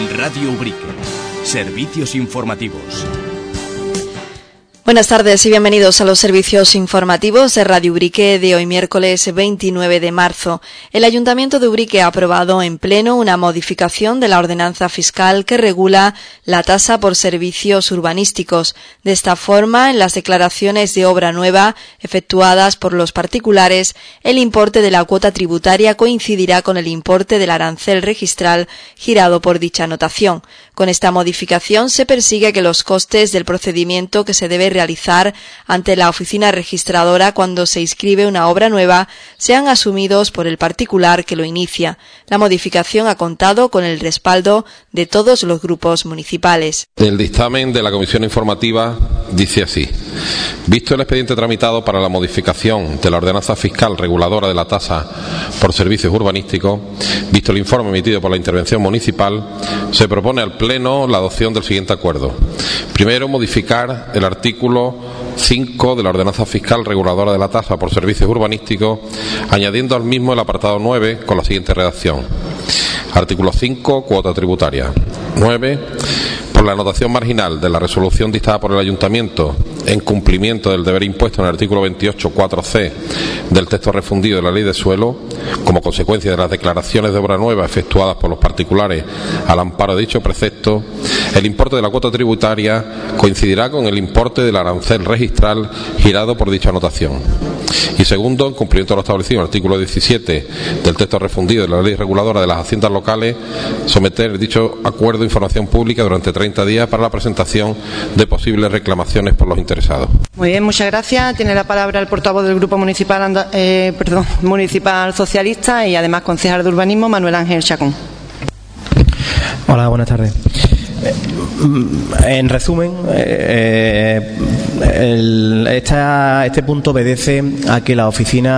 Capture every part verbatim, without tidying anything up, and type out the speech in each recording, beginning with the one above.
Radio Ubrique. Servicios informativos. Buenas tardes y bienvenidos a los servicios informativos de Radio Ubrique de hoy miércoles veintinueve de marzo. El Ayuntamiento de Ubrique ha aprobado en pleno una modificación de la ordenanza fiscal que regula la tasa por servicios urbanísticos. De esta forma, en las declaraciones de obra nueva efectuadas por los particulares, el importe de la cuota tributaria coincidirá con el importe del arancel registral girado por dicha anotación. Con esta modificación se persigue que los costes del procedimiento que se debe realizar ante la oficina registradora cuando se inscribe una obra nueva sean asumidos por el particular que lo inicia. La modificación ha contado con el respaldo de todos los grupos municipales. El dictamen de la Comisión Informativa dice así: visto el expediente tramitado para la modificación de la ordenanza fiscal reguladora de la tasa por servicios urbanísticos, visto el informe emitido por la intervención municipal, se propone al Pleno la adopción del siguiente acuerdo. Primero, modificar el artículo cinco de la ordenanza fiscal reguladora de la tasa por servicios urbanísticos, añadiendo al mismo el apartado nueve con la siguiente redacción: artículo cinco, cuota tributaria. nueve. Por la anotación marginal de la resolución dictada por el Ayuntamiento en cumplimiento del deber impuesto en el artículo veintiocho cuatro ce del texto refundido de la Ley de Suelo, como consecuencia de las declaraciones de obra nueva efectuadas por los particulares al amparo de dicho precepto, el importe de la cuota tributaria coincidirá con el importe del arancel registral girado por dicha anotación. Y segundo, en cumplimiento de lo establecido en el artículo diecisiete del texto refundido de la Ley Reguladora de las Haciendas Locales, someter dicho acuerdo a información pública durante treinta días para la presentación de posibles reclamaciones por los interesados. Muy bien, muchas gracias. Tiene la palabra el portavoz del Grupo Municipal, Anda, eh, perdón, Municipal Socialista y además concejal de Urbanismo, Manuel Ángel Chacón. Hola, buenas tardes. En resumen, eh, el, esta, este punto obedece a que la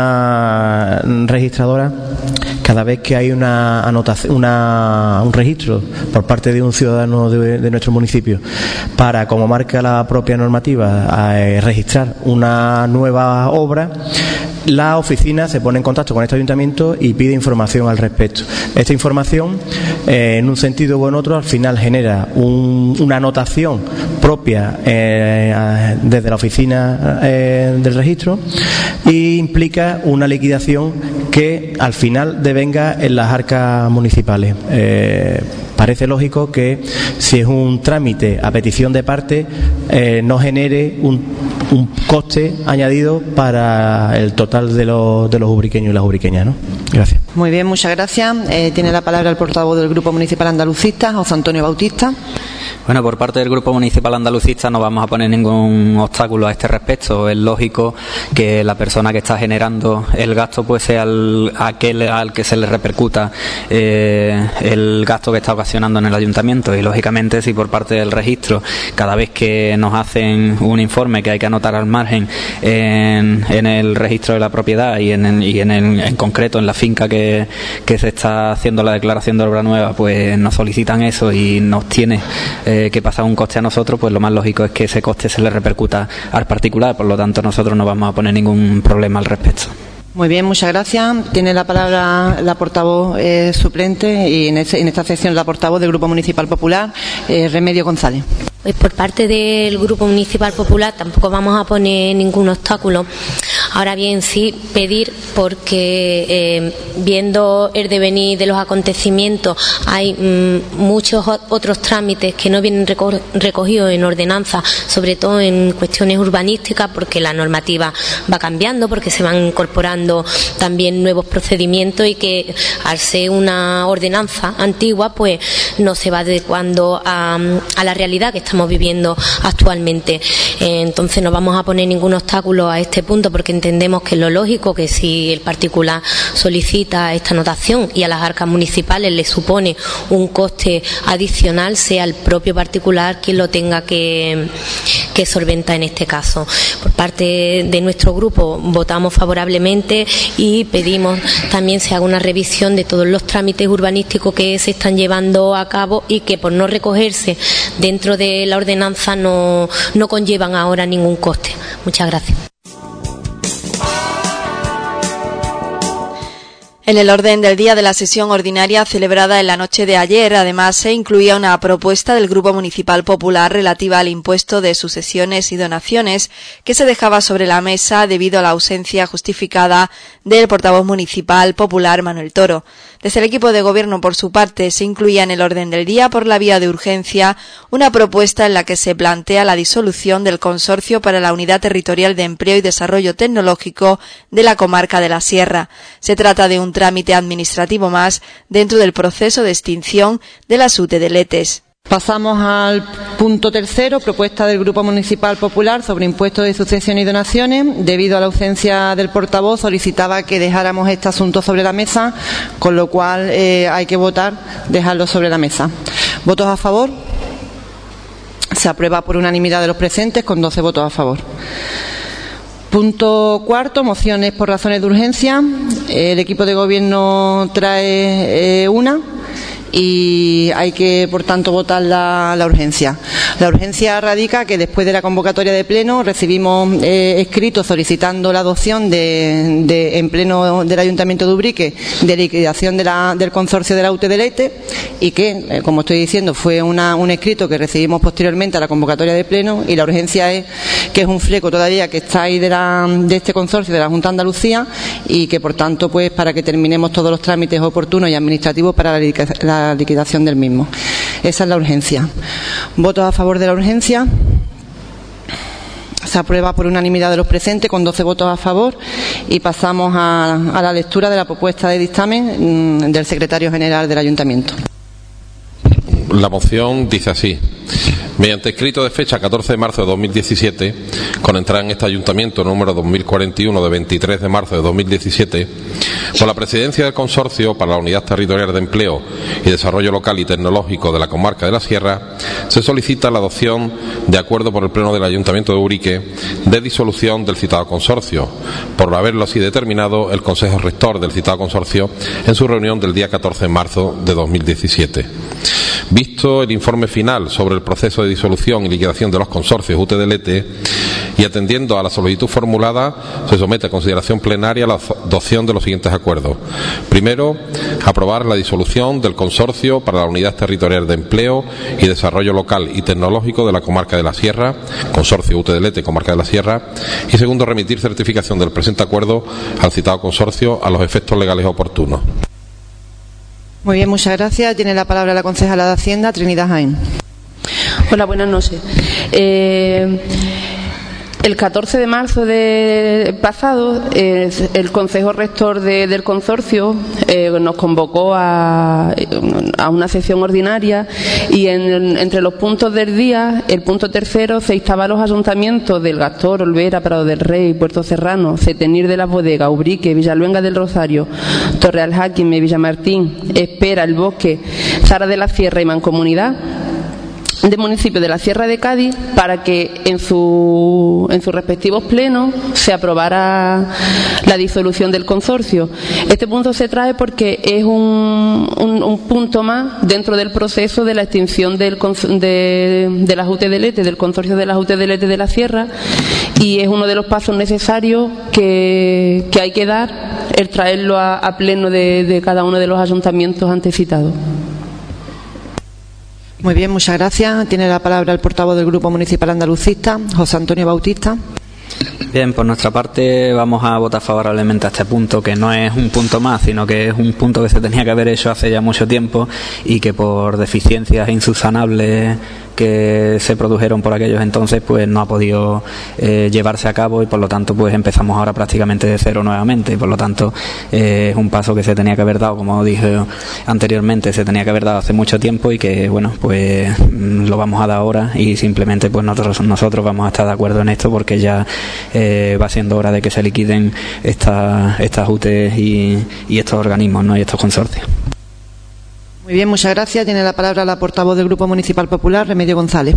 oficina registradora, cada vez que hay una anotación, una, un registro por parte de un ciudadano de, de nuestro municipio para, como marca la propia normativa, a, eh, registrar una nueva obra, la oficina se pone en contacto con este ayuntamiento y pide información al respecto. Esta información, eh, en un sentido u en otro, al final genera un, una anotación propia eh, desde la oficina eh, del registro y implica una liquidación que al final devenga en las arcas municipales. Eh, Parece lógico que si es un trámite a petición de parte eh, no genere un, un coste añadido para el total de los, de los ubriqueños y las ubriqueñas, ¿no? Gracias. Muy bien, muchas gracias. Eh, tiene la palabra el portavoz del Grupo Municipal Andalucista, José Antonio Bautista. Bueno, por parte del Grupo Municipal Andalucista no vamos a poner ningún obstáculo a este respecto. Es lógico que la persona que está generando el gasto pues sea el, aquel al que se le repercuta eh, el gasto que está ocasionando en el ayuntamiento, y lógicamente si por parte del registro cada vez que nos hacen un informe que hay que anotar al margen en, en el registro de la propiedad y en, y en, el, en concreto en la finca que, que se está haciendo la declaración de obra nueva, pues nos solicitan eso y nos tiene eh, que pasar un coste a nosotros, pues lo más lógico es que ese coste se le repercuta al particular. Por lo tanto, nosotros no vamos a poner ningún problema al respecto. Muy bien, muchas gracias. Tiene la palabra la portavoz eh, suplente y en, ese, en esta sección la portavoz del Grupo Municipal Popular, eh, Remedio González. Pues por parte del Grupo Municipal Popular tampoco vamos a poner ningún obstáculo. Ahora bien, sí pedir, porque eh, viendo el devenir de los acontecimientos hay mmm, muchos otros trámites que no vienen reco- recogidos en ordenanza, sobre todo en cuestiones urbanísticas, porque la normativa va cambiando, porque se van incorporando también nuevos procedimientos y que al ser una ordenanza antigua pues no se va adecuando a, a la realidad que estamos viviendo actualmente. Eh, entonces no vamos a poner ningún obstáculo a este punto, porque entendemos que es lo lógico que si el particular solicita esta anotación y a las arcas municipales le supone un coste adicional, sea el propio particular quien lo tenga que, que solventar en este caso. Por parte de nuestro grupo votamos favorablemente y pedimos también se haga una revisión de todos los trámites urbanísticos que se están llevando a cabo y que por no recogerse dentro de la ordenanza no, no conllevan ahora ningún coste. Muchas gracias. En el orden del día de la sesión ordinaria celebrada en la noche de ayer, además, se incluía una propuesta del Grupo Municipal Popular relativa al impuesto de sucesiones y donaciones que se dejaba sobre la mesa debido a la ausencia justificada del portavoz municipal popular Manuel Toro. Desde el equipo de gobierno, por su parte, se incluía en el orden del día, por la vía de urgencia, una propuesta en la que se plantea la disolución del Consorcio para la Unidad Territorial de Empleo y Desarrollo Tecnológico de la comarca de la Sierra. Se trata de un trámite administrativo más dentro del proceso de extinción de las U T E Letes. Pasamos al punto tercero, propuesta del Grupo Municipal Popular sobre impuestos de sucesión y donaciones. Debido a la ausencia del portavoz, solicitaba que dejáramos este asunto sobre la mesa, con lo cual eh, hay que votar, dejarlo sobre la mesa. ¿Votos a favor? Se aprueba por unanimidad de los presentes, con doce votos a favor. Punto cuarto, mociones por razones de urgencia. El equipo de gobierno trae eh, una y hay que, por tanto, votar la, la urgencia. La urgencia radica que después de la convocatoria de pleno recibimos eh, escritos solicitando la adopción de, de, en pleno del Ayuntamiento de Ubrique de liquidación de la, del consorcio de la U T E Letes y que, eh, como estoy diciendo, fue una, un escrito que recibimos posteriormente a la convocatoria de pleno, y la urgencia es que es un fleco todavía que está ahí de, la, de este consorcio de la Junta de Andalucía y que, por tanto, pues para que terminemos todos los trámites oportunos y administrativos para la, la liquidación del mismo. Esa es la urgencia. ¿Votos a favor de la urgencia? Se aprueba por unanimidad de los presentes, con doce votos a favor, y pasamos a, a la lectura de la propuesta de dictamen mmm, del secretario general del Ayuntamiento. La moción dice así: mediante escrito de fecha catorce de marzo de dos mil diecisiete, con entrada en este Ayuntamiento número dos mil cuarenta y uno de veintitrés de marzo de dos mil diecisiete, por la presidencia del Consorcio para la Unidad Territorial de Empleo y Desarrollo Local y Tecnológico de la comarca de la Sierra, se solicita la adopción de acuerdo por el Pleno del Ayuntamiento de Ubrique de disolución del citado consorcio, por haberlo así determinado el Consejo Rector del citado consorcio en su reunión del día catorce de marzo de dos mil diecisiete. Visto el informe final sobre el proceso de disolución y liquidación de los consorcios U T E Letes y atendiendo a la solicitud formulada, se somete a consideración plenaria la adopción de los siguientes acuerdos. Primero, aprobar la disolución del Consorcio para la Unidad Territorial de Empleo y Desarrollo Local y Tecnológico de la comarca de la Sierra, Consorcio U T E Letes, comarca de la Sierra. Y segundo, remitir certificación del presente acuerdo al citado consorcio a los efectos legales oportunos. Muy bien, muchas gracias. Tiene la palabra la concejala de Hacienda, Trinidad Jaén. Hola, buenas noches. Eh, el catorce de marzo de pasado, eh, el Consejo Rector de, del Consorcio eh, nos convocó a, a una sesión ordinaria y en, entre los puntos del día, el punto tercero, se instaba a los ayuntamientos del Gastor, Olvera, Prado del Rey, Puerto Serrano, Cetenir de las Bodegas, Ubrique, Villaluenga del Rosario, Torrealjáquime, Villamartín, Espera, El Bosque, Zara de la Sierra y Mancomunidad del municipio de la Sierra de Cádiz para que en, su, en sus respectivos plenos se aprobara la disolución del consorcio. Este punto se trae porque es un, un, un punto más dentro del proceso de la extinción del, de, de las U T E Letes, del consorcio de las U T E Letes de la Sierra, y es uno de los pasos necesarios que, que hay que dar, el traerlo a, a pleno de, de cada uno de los ayuntamientos antes citados. Muy bien, muchas gracias. Tiene la palabra el portavoz del Grupo Municipal Andalucista, José Antonio Bautista. Bien, por nuestra parte vamos a votar favorablemente a este punto, que no es un punto más, sino que es un punto que se tenía que haber hecho hace ya mucho tiempo y que por deficiencias insubsanables que se produjeron por aquellos entonces pues no ha podido eh, llevarse a cabo, y por lo tanto pues empezamos ahora prácticamente de cero nuevamente, y por lo tanto eh, es un paso que se tenía que haber dado, como dije anteriormente, se tenía que haber dado hace mucho tiempo, y que bueno, pues lo vamos a dar ahora, y simplemente pues nosotros, nosotros vamos a estar de acuerdo en esto, porque ya eh, va siendo hora de que se liquiden estas estas U T E y, y estos organismos, ¿no? Y estos consorcios. Muy bien, muchas gracias. Tiene la palabra la portavoz del Grupo Municipal Popular, Remedio González.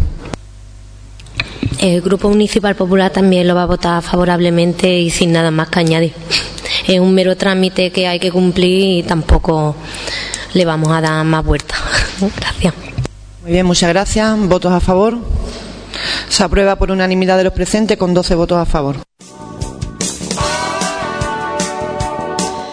El Grupo Municipal Popular también lo va a votar favorablemente y sin nada más que añadir. Es un mero trámite que hay que cumplir y tampoco le vamos a dar más vueltas. Gracias. Muy bien, muchas gracias. ¿Votos a favor? Se aprueba por unanimidad de los presentes, con doce votos a favor.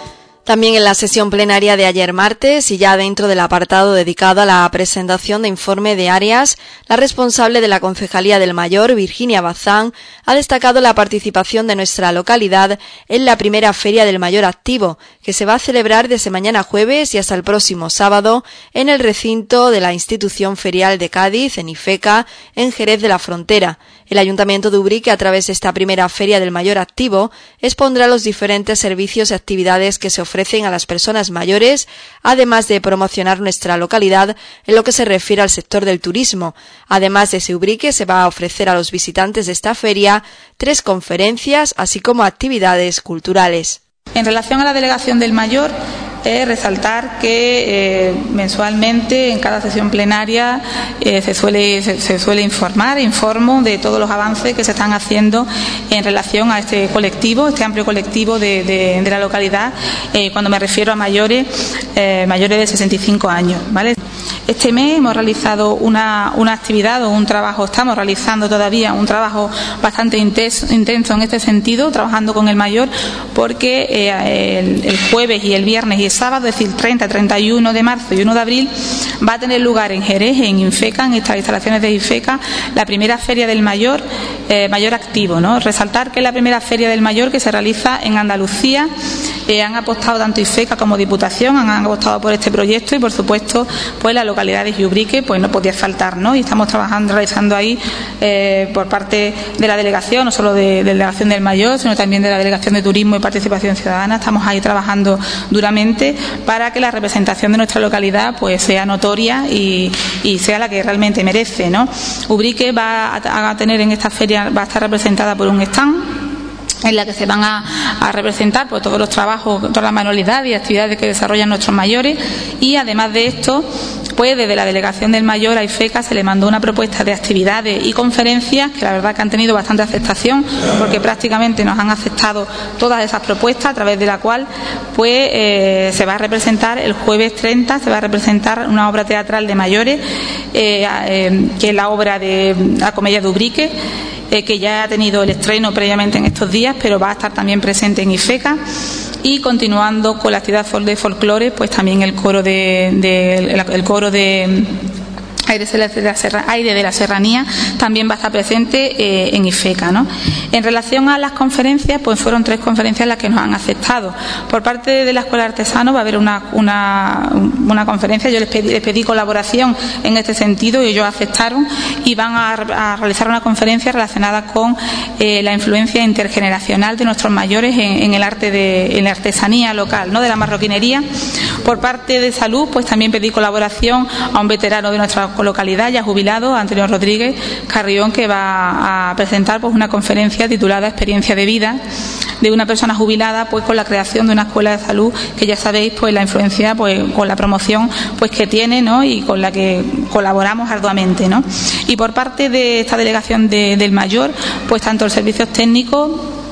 También en la sesión plenaria de ayer martes y ya dentro del apartado dedicado a la presentación de informe de áreas, la responsable de la Concejalía del Mayor, Virginia Bazán, ha destacado la participación de nuestra localidad en la primera Feria del Mayor Activo, que se va a celebrar desde mañana jueves y hasta el próximo sábado en el recinto de la Institución Ferial de Cádiz, en Ifeca, en Jerez de la Frontera. El Ayuntamiento de Ubrique, a través de esta primera Feria del Mayor Activo, expondrá los diferentes servicios y actividades que se ofrecen a las personas mayores, además de promocionar nuestra localidad en lo que se refiere al sector del turismo. Además de ese Ubrique, se va a ofrecer a los visitantes de esta feria tres conferencias, así como actividades culturales. En relación a la delegación del mayor, eh, resaltar que eh, mensualmente en cada sesión plenaria eh, se, suele, se, se suele informar, informo de todos los avances que se están haciendo en relación a este colectivo, este amplio colectivo de, de, de la localidad, eh, cuando me refiero a mayores, eh, mayores de sesenta y cinco años, ¿vale? Este mes hemos realizado una, una actividad o un trabajo, estamos realizando todavía un trabajo bastante intenso, intenso en este sentido, trabajando con el mayor, porque eh, el, el jueves y el viernes y el sábado, es decir, treinta, treinta y uno de marzo y uno de abril, va a tener lugar en Jerez, en Infeca, en estas instalaciones de Infeca, la primera Feria del Mayor, eh, Mayor Activo, ¿no? Resaltar que es la primera Feria del Mayor que se realiza en Andalucía. Eh, han apostado tanto Ifeca como Diputación, han, han apostado por este proyecto y, por supuesto, pues la localidad de Ubrique pues no podía faltar, ¿no? Y estamos trabajando, realizando ahí eh, por parte de la delegación, no solo de, de la delegación del Mayor, sino también de la delegación de Turismo y Participación Ciudadana. Estamos ahí trabajando duramente para que la representación de nuestra localidad pues sea notoria y, y sea la que realmente merece, ¿no? Ubrique va a, a tener en esta feria, va a estar representada por un stand en la que se van a, a representar pues, todos los trabajos, todas las manualidades y actividades que desarrollan nuestros mayores, y además de esto, pues desde la delegación del Mayor a Ifeca se le mandó una propuesta de actividades y conferencias que la verdad que han tenido bastante aceptación, porque prácticamente nos han aceptado todas esas propuestas, a través de la cual pues eh, se va a representar el jueves treinta, se va a representar una obra teatral de mayores, eh, eh, que es la obra de la Comedia de Ubrique, eh, que ya ha tenido el estreno previamente en estos días, pero va a estar también presente en Ifeca. Y continuando con la actividad de folclore, pues también el coro de, de el, el coro de Aire de, la Serra, Aire de la Serranía también va a estar presente eh, en Ifeca, ¿no? En relación a las conferencias, pues fueron tres conferencias las que nos han aceptado. Por parte de la Escuela de Artesanos va a haber una, una, una conferencia, yo les pedí, les pedí colaboración en este sentido y ellos aceptaron, y van a, a realizar una conferencia relacionada con eh, la influencia intergeneracional de nuestros mayores en, en el arte de en la artesanía local, ¿no? De la marroquinería. Por parte de Salud, pues también pedí colaboración a un veterano de nuestra localidad, ya jubilado, Antonio Rodríguez Carrión, que va a presentar pues una conferencia titulada Experiencia de vida de una persona jubilada, pues con la creación de una escuela de salud, que ya sabéis pues la influencia pues con la promoción pues que tiene, ¿no? Y con la que colaboramos arduamente, ¿no? Y por parte de esta delegación de, del Mayor, pues tanto el servicios técnicos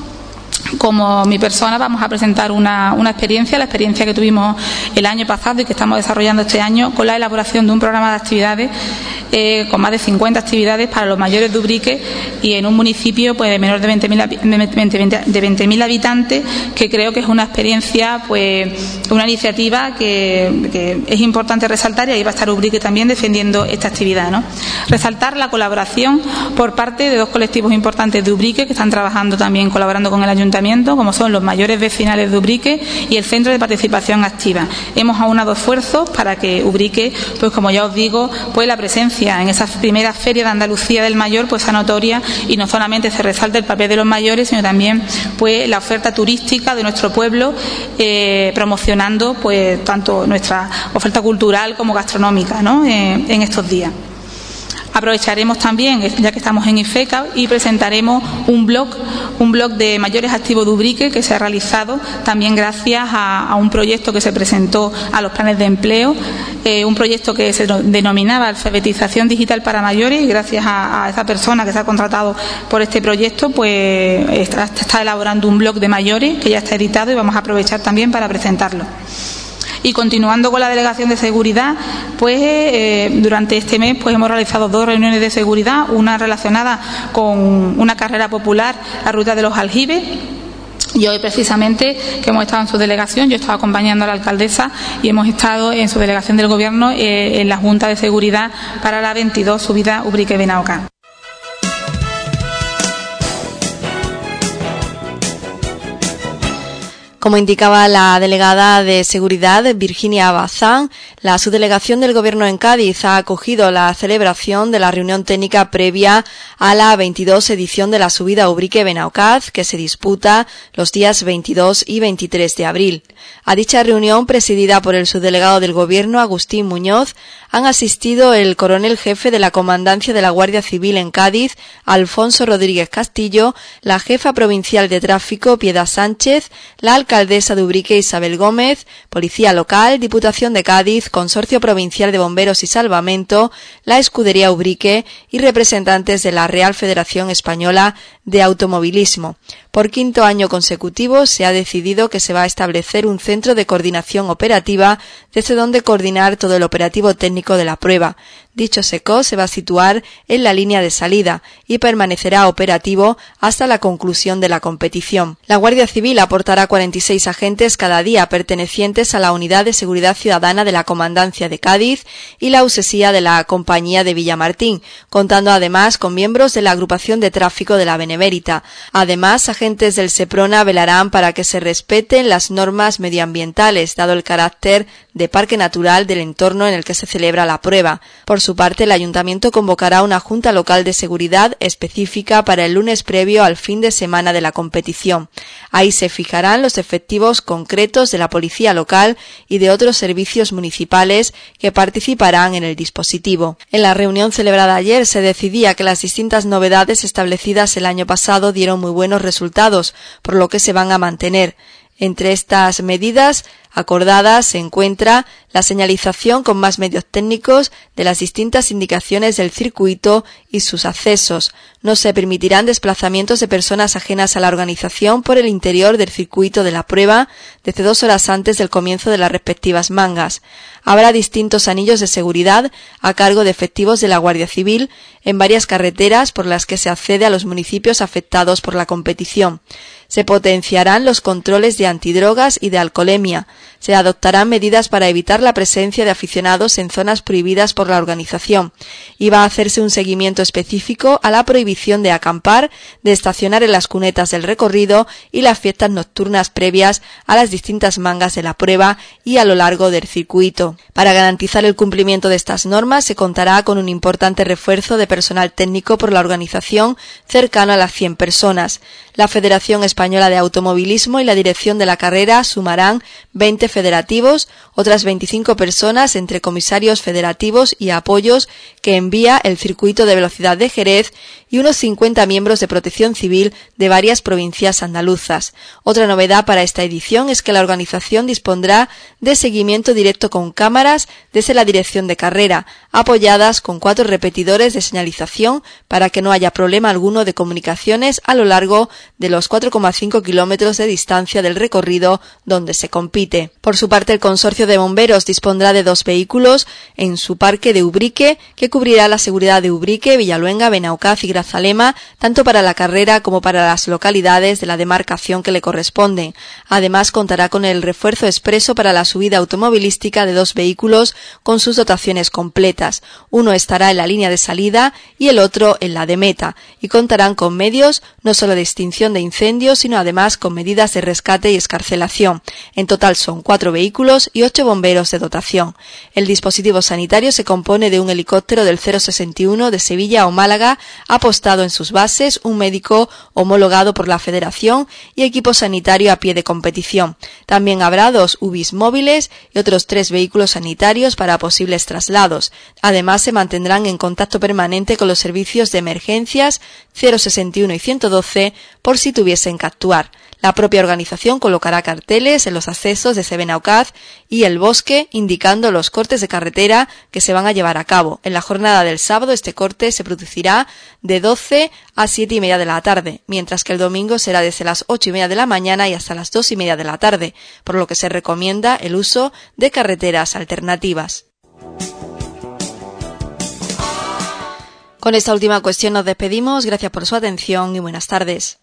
como mi persona vamos a presentar una, una experiencia, la experiencia que tuvimos el año pasado y que estamos desarrollando este año, con la elaboración de un programa de actividades eh, con más de cincuenta actividades para los mayores de Ubrique, y en un municipio pues de menos de veinte mil habitantes, que creo que es una experiencia, pues una iniciativa que, que es importante resaltar, y ahí va a estar Ubrique también defendiendo esta actividad, ¿no? Resaltar la colaboración por parte de dos colectivos importantes de Ubrique que están trabajando también, colaborando con el Ayuntamiento, como son los mayores vecinales de Ubrique y el Centro de Participación Activa. Hemos aunado esfuerzos para que Ubrique, pues como ya os digo, pues la presencia en esa primera Feria de Andalucía del Mayor pues sea notoria, y no solamente se resalte el papel de los mayores, sino también pues la oferta turística de nuestro pueblo, eh, promocionando pues tanto nuestra oferta cultural como gastronómica, ¿no? eh, en estos días. Aprovecharemos también, ya que estamos en Ifeca, y presentaremos un blog, un blog de mayores activos de Ubrique, que se ha realizado también gracias a, a un proyecto que se presentó a los planes de empleo, eh, un proyecto que se denominaba Alfabetización Digital para Mayores, y gracias a, a esa persona que se ha contratado por este proyecto, pues está, está elaborando un blog de mayores que ya está editado, y vamos a aprovechar también para presentarlo. Y continuando con la delegación de seguridad, pues eh, durante este mes pues hemos realizado dos reuniones de seguridad, una relacionada con una carrera popular, la Ruta de los Aljibes, Y hoy precisamente que hemos estado en su delegación, yo he estado acompañando a la alcaldesa y hemos estado en su delegación del Gobierno eh, en la Junta de Seguridad para la veintidós subida Ubrique-Benaocaz. Como indicaba la delegada de Seguridad, Virginia Bazán, la subdelegación del Gobierno en Cádiz ha acogido la celebración de la reunión técnica previa a la veintidós edición de la subida Ubrique-Benaocaz, que se disputa los días veintidós y veintitrés de abril. A dicha reunión, presidida por el subdelegado del Gobierno, Agustín Muñoz, han asistido el coronel jefe de la Comandancia de la Guardia Civil en Cádiz, Alfonso Rodríguez Castillo, la jefa provincial de tráfico, Piedad Sánchez, la alcaldesa de Ubrique, Isabel Gómez, Policía Local, Diputación de Cádiz, Consorcio Provincial de Bomberos y Salvamento, la Escudería Ubrique y representantes de la Real Federación Española de Automovilismo. Por quinto año consecutivo se ha decidido que se va a establecer un centro de coordinación operativa desde donde coordinar todo el operativo técnico de la prueba. Dicho SECO se va a situar en la línea de salida y permanecerá operativo hasta la conclusión de la competición. La Guardia Civil aportará cuarenta y seis agentes cada día pertenecientes a la Unidad de Seguridad Ciudadana de la Comandancia de Cádiz y la USESIA de la Compañía de Villamartín, contando además con miembros de la Agrupación de Tráfico de la Benemérita. Además, agentes del SEPRONA velarán para que se respeten las normas medioambientales, dado el carácter de parque natural del entorno en el que se celebra la prueba. Por su parte, el Ayuntamiento convocará una Junta Local de Seguridad específica para el lunes previo al fin de semana de la competición. Ahí se fijarán los efectivos concretos de la Policía Local y de otros servicios municipales que participarán en el dispositivo. En la reunión celebrada ayer se decidía que las distintas novedades establecidas el año pasado dieron muy buenos resultados, por lo que se van a mantener. Entre estas medidas acordadas se encuentra la señalización con más medios técnicos de las distintas indicaciones del circuito y sus accesos. No se permitirán desplazamientos de personas ajenas a la organización por el interior del circuito de la prueba desde dos horas antes del comienzo de las respectivas mangas. Habrá distintos anillos de seguridad a cargo de efectivos de la Guardia Civil en varias carreteras por las que se accede a los municipios afectados por la competición. Se potenciarán los controles de antidrogas y de alcoholemia. Se adoptarán medidas para evitar la presencia de aficionados en zonas prohibidas por la organización y va a hacerse un seguimiento específico a la prohibición de acampar, de estacionar en las cunetas del recorrido y las fiestas nocturnas previas a las distintas mangas de la prueba y a lo largo del circuito. Para garantizar el cumplimiento de estas normas se contará con un importante refuerzo de personal técnico por la organización cercano a las cien personas. La Federación Española de Automovilismo y la dirección de la carrera sumarán veinte federativos, otras veinticinco personas entre comisarios federativos y apoyos que envía el circuito de velocidad de Jerez y unos cincuenta miembros de protección civil de varias provincias andaluzas. Otra novedad para esta edición es que la organización dispondrá de seguimiento directo con cámaras desde la dirección de carrera, apoyadas con cuatro repetidores de señalización para que no haya problema alguno de comunicaciones a lo largo de los cuatro coma cinco kilómetros de distancia del recorrido donde se compite. Por su parte, el Consorcio de Bomberos dispondrá de dos vehículos en su parque de Ubrique, que cubrirá la seguridad de Ubrique, Villaluenga, Benaocaz y Grazalema, tanto para la carrera como para las localidades de la demarcación que le corresponden. Además, contará con el refuerzo expreso para la subida automovilística de dos vehículos con sus dotaciones completas. Uno estará en la línea de salida y el otro en la de meta, y contarán con medios no solo de extinción de incendios, sino además con medidas de rescate y excarcelación. En total son cuatro vehículos y ocho bomberos de dotación. El dispositivo sanitario se compone de un helicóptero del cero sesenta y uno de Sevilla o Málaga, apostado en sus bases, un médico homologado por la Federación y equipo sanitario a pie de competición. También habrá dos U B I S móviles y otros tres vehículos sanitarios para posibles traslados. Además, se mantendrán en contacto permanente con los servicios de emergencias cero sesenta y uno y ciento doce por si tuviesen que actuar. La propia organización colocará carteles en los accesos de Benaocaz y el Bosque indicando los cortes de carretera que se van a llevar a cabo. En la jornada del sábado este corte se producirá de doce a siete y media de la tarde, mientras que el domingo será desde las ocho y media de la mañana y hasta las dos y media de la tarde, por lo que se recomienda el uso de carreteras alternativas. Con esta última cuestión nos despedimos. Gracias por su atención y buenas tardes.